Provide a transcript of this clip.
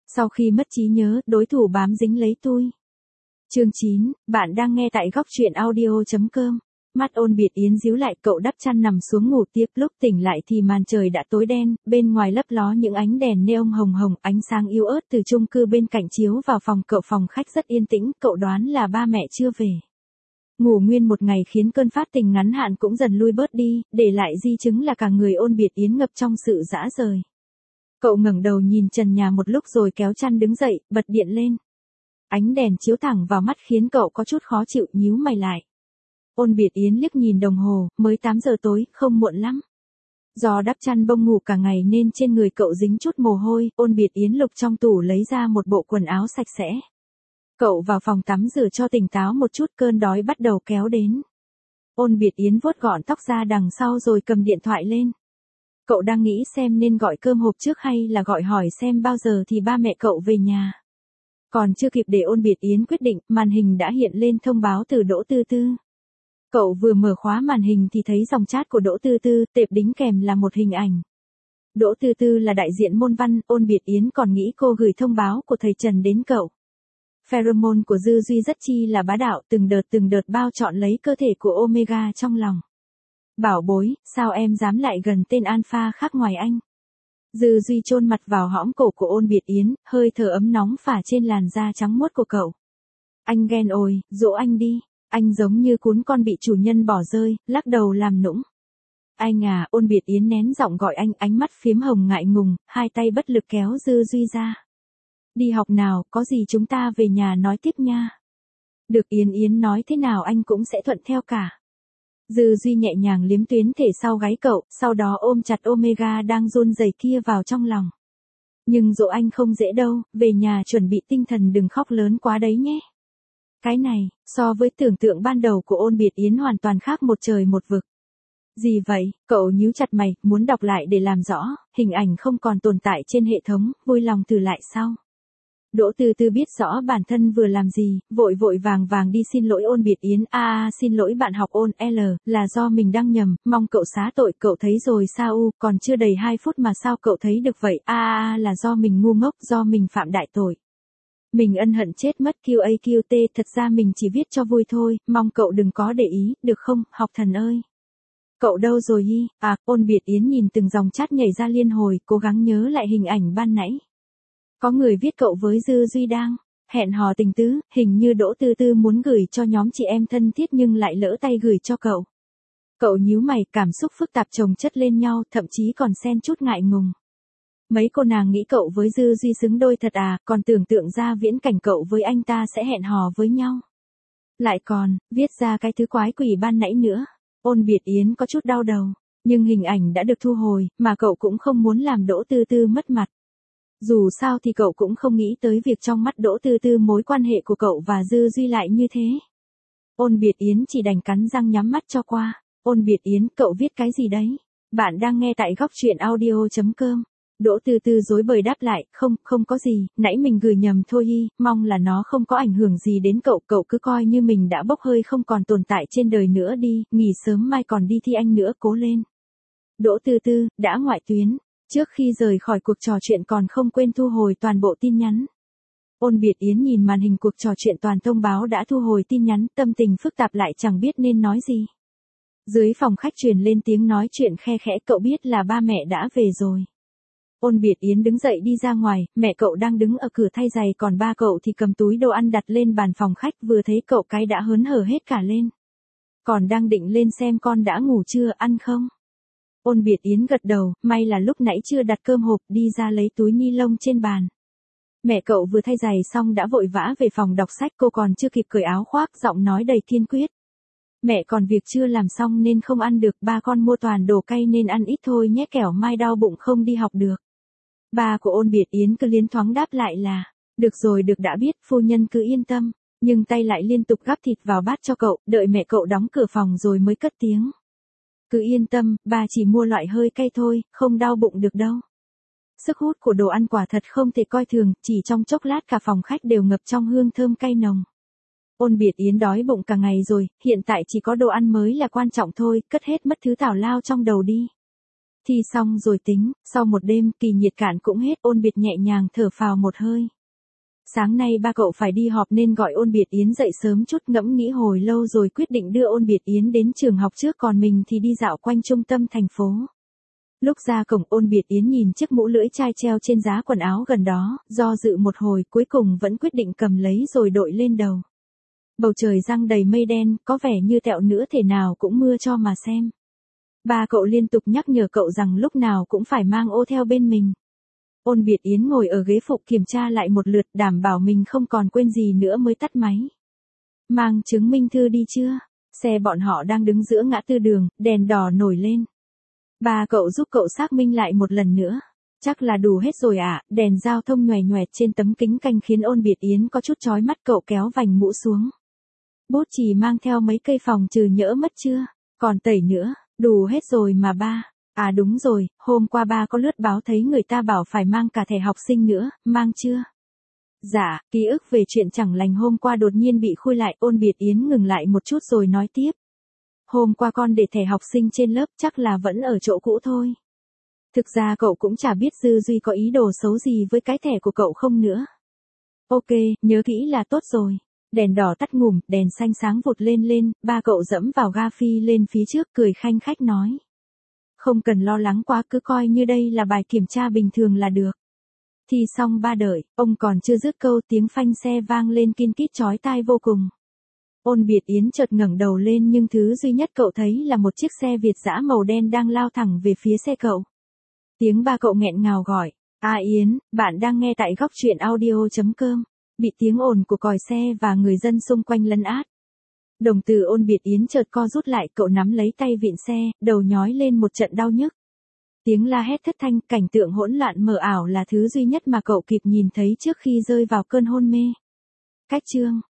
Sau khi mất trí nhớ, đối thủ bám dính lấy tui. Chương 9, bạn đang nghe tại góc truyện audio.com. Mắt Ôn Biệt Yến díu lại, cậu đắp chăn nằm xuống ngủ tiếp, lúc tỉnh lại thì màn trời đã tối đen, bên ngoài lấp ló những ánh đèn neon hồng hồng, ánh sáng yếu ớt từ chung cư bên cạnh chiếu vào phòng cậu. Phòng khách rất yên tĩnh, cậu đoán là ba mẹ chưa về. Ngủ nguyên một ngày khiến cơn phát tình ngắn hạn cũng dần lui bớt đi, để lại di chứng là cả người Ôn Biệt Yến ngập trong sự dã rời. Cậu ngẩng đầu nhìn trần nhà một lúc rồi kéo chăn đứng dậy, bật điện lên. Ánh đèn chiếu thẳng vào mắt khiến cậu có chút khó chịu, nhíu mày lại. Ôn Biệt Yến liếc nhìn đồng hồ, mới 8 giờ tối, không muộn lắm. Do đắp chăn bông ngủ cả ngày nên trên người cậu dính chút mồ hôi, Ôn Biệt Yến lục trong tủ lấy ra một bộ quần áo sạch sẽ. Cậu vào phòng tắm rửa cho tỉnh táo một chút, cơn đói bắt đầu kéo đến. Ôn Biệt Yến vuốt gọn tóc ra đằng sau rồi cầm điện thoại lên. Cậu đang nghĩ xem nên gọi cơm hộp trước hay là gọi hỏi xem bao giờ thì ba mẹ cậu về nhà. Còn chưa kịp để Ôn Biệt Yến quyết định, màn hình đã hiện lên thông báo từ Đỗ Tư Tư. Cậu vừa mở khóa màn hình thì thấy dòng chat của Đỗ Tư Tư, tệp đính kèm là một hình ảnh. Đỗ Tư Tư là đại diện môn văn, Ôn Biệt Yến còn nghĩ cô gửi thông báo của thầy Trần đến cậu. Pheromone của Dư Duy rất chi là bá đạo, từng đợt bao trọn lấy cơ thể của Omega trong lòng. Bảo bối, sao em dám lại gần tên alpha khác ngoài anh? Dư Duy chôn mặt vào hõm cổ của Ôn Biệt Yến, hơi thở ấm nóng phả trên làn da trắng muốt của cậu. Anh ghen ôi, dỗ anh đi. Anh giống như cún con bị chủ nhân bỏ rơi, lắc đầu làm nũng. Anh à, Ôn Biệt Yến nén giọng gọi anh, ánh mắt phiếm hồng ngại ngùng, hai tay bất lực kéo Dư Duy ra. Đi học nào, có gì chúng ta về nhà nói tiếp nha. Được, Yến Yến nói thế nào anh cũng sẽ thuận theo cả. Dư Duy nhẹ nhàng liếm tuyến thể sau gáy cậu, sau đó ôm chặt Omega đang run rẩy kia vào trong lòng. Nhưng dỗ anh không dễ đâu, về nhà chuẩn bị tinh thần đừng khóc lớn quá đấy nhé. Cái này, so với tưởng tượng ban đầu của Ôn Biệt Yến hoàn toàn khác một trời một vực. Gì vậy, cậu nhíu chặt mày, muốn đọc lại để làm rõ, hình ảnh không còn tồn tại trên hệ thống, vui lòng thử lại sau. Đỗ Tư Tư biết rõ bản thân vừa làm gì, vội vàng đi xin lỗi Ôn Biệt Yến. Xin lỗi bạn học Ôn L, là do mình đăng nhầm, mong cậu xá tội. Cậu thấy rồi sao còn chưa đầy 2 phút mà sao cậu thấy được vậy? Là do mình ngu ngốc, do mình phạm đại tội. Mình ân hận chết mất QAQT, thật ra mình chỉ viết cho vui thôi, mong cậu đừng có để ý, được không, học thần ơi. Cậu đâu rồi hi? Ôn Biệt Yến nhìn từng dòng chat nhảy ra liên hồi, cố gắng nhớ lại hình ảnh ban nãy. Có người viết cậu với Dư Duy đang hẹn hò tình tứ, hình như Đỗ Tư Tư muốn gửi cho nhóm chị em thân thiết nhưng lại lỡ tay gửi cho cậu. Cậu nhíu mày, cảm xúc phức tạp chồng chất lên nhau, thậm chí còn xen chút ngại ngùng. Mấy cô nàng nghĩ cậu với Dư Duy xứng đôi thật còn tưởng tượng ra viễn cảnh cậu với anh ta sẽ hẹn hò với nhau. Lại còn, viết ra cái thứ quái quỷ ban nãy nữa. Ôn Biệt Yến có chút đau đầu, nhưng hình ảnh đã được thu hồi, mà cậu cũng không muốn làm Đỗ Tư Tư mất mặt. Dù sao thì cậu cũng không nghĩ tới việc trong mắt Đỗ Tư Tư mối quan hệ của cậu và Dư Duy lại như thế. Ôn Biệt Yến chỉ đành cắn răng nhắm mắt cho qua. Ôn Biệt Yến, cậu viết cái gì đấy? Bạn đang nghe tại góc truyện audio.com. Đỗ Tư Tư rối bời đáp lại, không có gì, nãy mình gửi nhầm thôi mong là nó không có ảnh hưởng gì đến cậu cứ coi như mình đã bốc hơi không còn tồn tại trên đời nữa đi, nghỉ sớm mai còn đi thi Anh nữa, cố lên. Đỗ Tư Tư, đã ngoại tuyến, trước khi rời khỏi cuộc trò chuyện còn không quên thu hồi toàn bộ tin nhắn. Ôn Biệt Yến nhìn màn hình cuộc trò chuyện toàn thông báo đã thu hồi tin nhắn, tâm tình phức tạp lại chẳng biết nên nói gì. Dưới phòng khách truyền lên tiếng nói chuyện khe khẽ, cậu biết là ba mẹ đã về rồi. Ôn Biệt Yến đứng dậy đi ra ngoài, mẹ cậu đang đứng ở cửa thay giày, còn ba cậu thì cầm túi đồ ăn đặt lên bàn phòng khách, vừa thấy cậu cái đã hớn hở hết cả lên. Còn đang định lên xem con đã ngủ chưa, ăn không? Ôn Biệt Yến gật đầu, may là lúc nãy chưa đặt cơm hộp, đi ra lấy túi ni lông trên bàn. Mẹ cậu vừa thay giày xong đã vội vã về phòng đọc sách, cô còn chưa kịp cởi áo khoác, giọng nói đầy kiên quyết. Mẹ còn việc chưa làm xong nên không ăn được, ba con mua toàn đồ cay nên ăn ít thôi nhé, kẻo mai đau bụng không đi học được. Ba của Ôn Biệt Yến cứ liến thoáng đáp lại là, được rồi, được, đã biết, phu nhân cứ yên tâm, nhưng tay lại liên tục gắp thịt vào bát cho cậu, đợi mẹ cậu đóng cửa phòng rồi mới cất tiếng. Cứ yên tâm, ba chỉ mua loại hơi cay thôi, không đau bụng được đâu. Sức hút của đồ ăn quả thật không thể coi thường, chỉ trong chốc lát cả phòng khách đều ngập trong hương thơm cay nồng. Ôn Biệt Yến đói bụng cả ngày rồi, hiện tại chỉ có đồ ăn mới là quan trọng thôi, cất hết mất thứ tào lao trong đầu đi. Thi xong rồi tính, sau một đêm kỳ nhiệt cạn cũng hết, Ôn Biệt nhẹ nhàng thở phào một hơi. Sáng nay ba cậu phải đi họp nên gọi Ôn Biệt Yến dậy sớm chút, ngẫm nghĩ hồi lâu rồi quyết định đưa Ôn Biệt Yến đến trường học trước, còn mình thì đi dạo quanh trung tâm thành phố. Lúc ra cổng, Ôn Biệt Yến nhìn chiếc mũ lưỡi chai treo trên giá quần áo gần đó, do dự một hồi cuối cùng vẫn quyết định cầm lấy rồi đội lên đầu. Bầu trời giăng đầy mây đen, có vẻ như tẹo nữa thể nào cũng mưa cho mà xem. Ba cậu liên tục nhắc nhở cậu rằng lúc nào cũng phải mang ô theo bên mình. Ôn Biệt Yến ngồi ở ghế phụ kiểm tra lại một lượt, đảm bảo mình không còn quên gì nữa mới tắt máy. Mang chứng minh thư đi chưa? Xe bọn họ đang đứng giữa ngã tư đường, đèn đỏ nổi lên. Ba cậu giúp cậu xác minh lại một lần nữa. Chắc là đủ hết rồi ạ, đèn giao thông nhoè nhoẹt trên tấm kính canh khiến Ôn Biệt Yến có chút chói mắt, cậu kéo vành mũ xuống. Bút chì mang theo mấy cây phòng trừ nhỡ mất chưa? Còn tẩy nữa, đủ hết rồi mà ba. À đúng rồi, hôm qua ba có lướt báo thấy người ta bảo phải mang cả thẻ học sinh nữa, mang chưa? Dạ, ký ức về chuyện chẳng lành hôm qua đột nhiên bị khui lại, Ôn Biệt Yến ngừng lại một chút rồi nói tiếp. Hôm qua con để thẻ học sinh trên lớp, chắc là vẫn ở chỗ cũ thôi. Thực ra cậu cũng chả biết Dư Duy có ý đồ xấu gì với cái thẻ của cậu không nữa. Ok, nhớ kỹ là tốt rồi. Đèn đỏ tắt ngủm, đèn xanh sáng vụt lên, ba cậu dẫm vào ga phi lên phía trước, cười khanh khách nói. Không cần lo lắng quá, cứ coi như đây là bài kiểm tra bình thường là được. Thi xong ba đợi, ông còn chưa dứt câu tiếng phanh xe vang lên kin kít chói tai vô cùng. Ôn Biệt Yến chợt ngẩng đầu lên nhưng thứ duy nhất cậu thấy là một chiếc xe Việt dã màu đen đang lao thẳng về phía xe cậu. Tiếng ba cậu nghẹn ngào gọi, "A Yến, bạn đang nghe tại Góc Truyện Audio.com." Bị tiếng ồn của còi xe và người dân xung quanh lấn át. Đồng tử Ôn Biệt Yến chợt co rút lại, cậu nắm lấy tay vịn xe, đầu nhói lên một trận đau nhức. Tiếng la hét thất thanh, cảnh tượng hỗn loạn mờ ảo là thứ duy nhất mà cậu kịp nhìn thấy trước khi rơi vào cơn hôn mê. Cách chương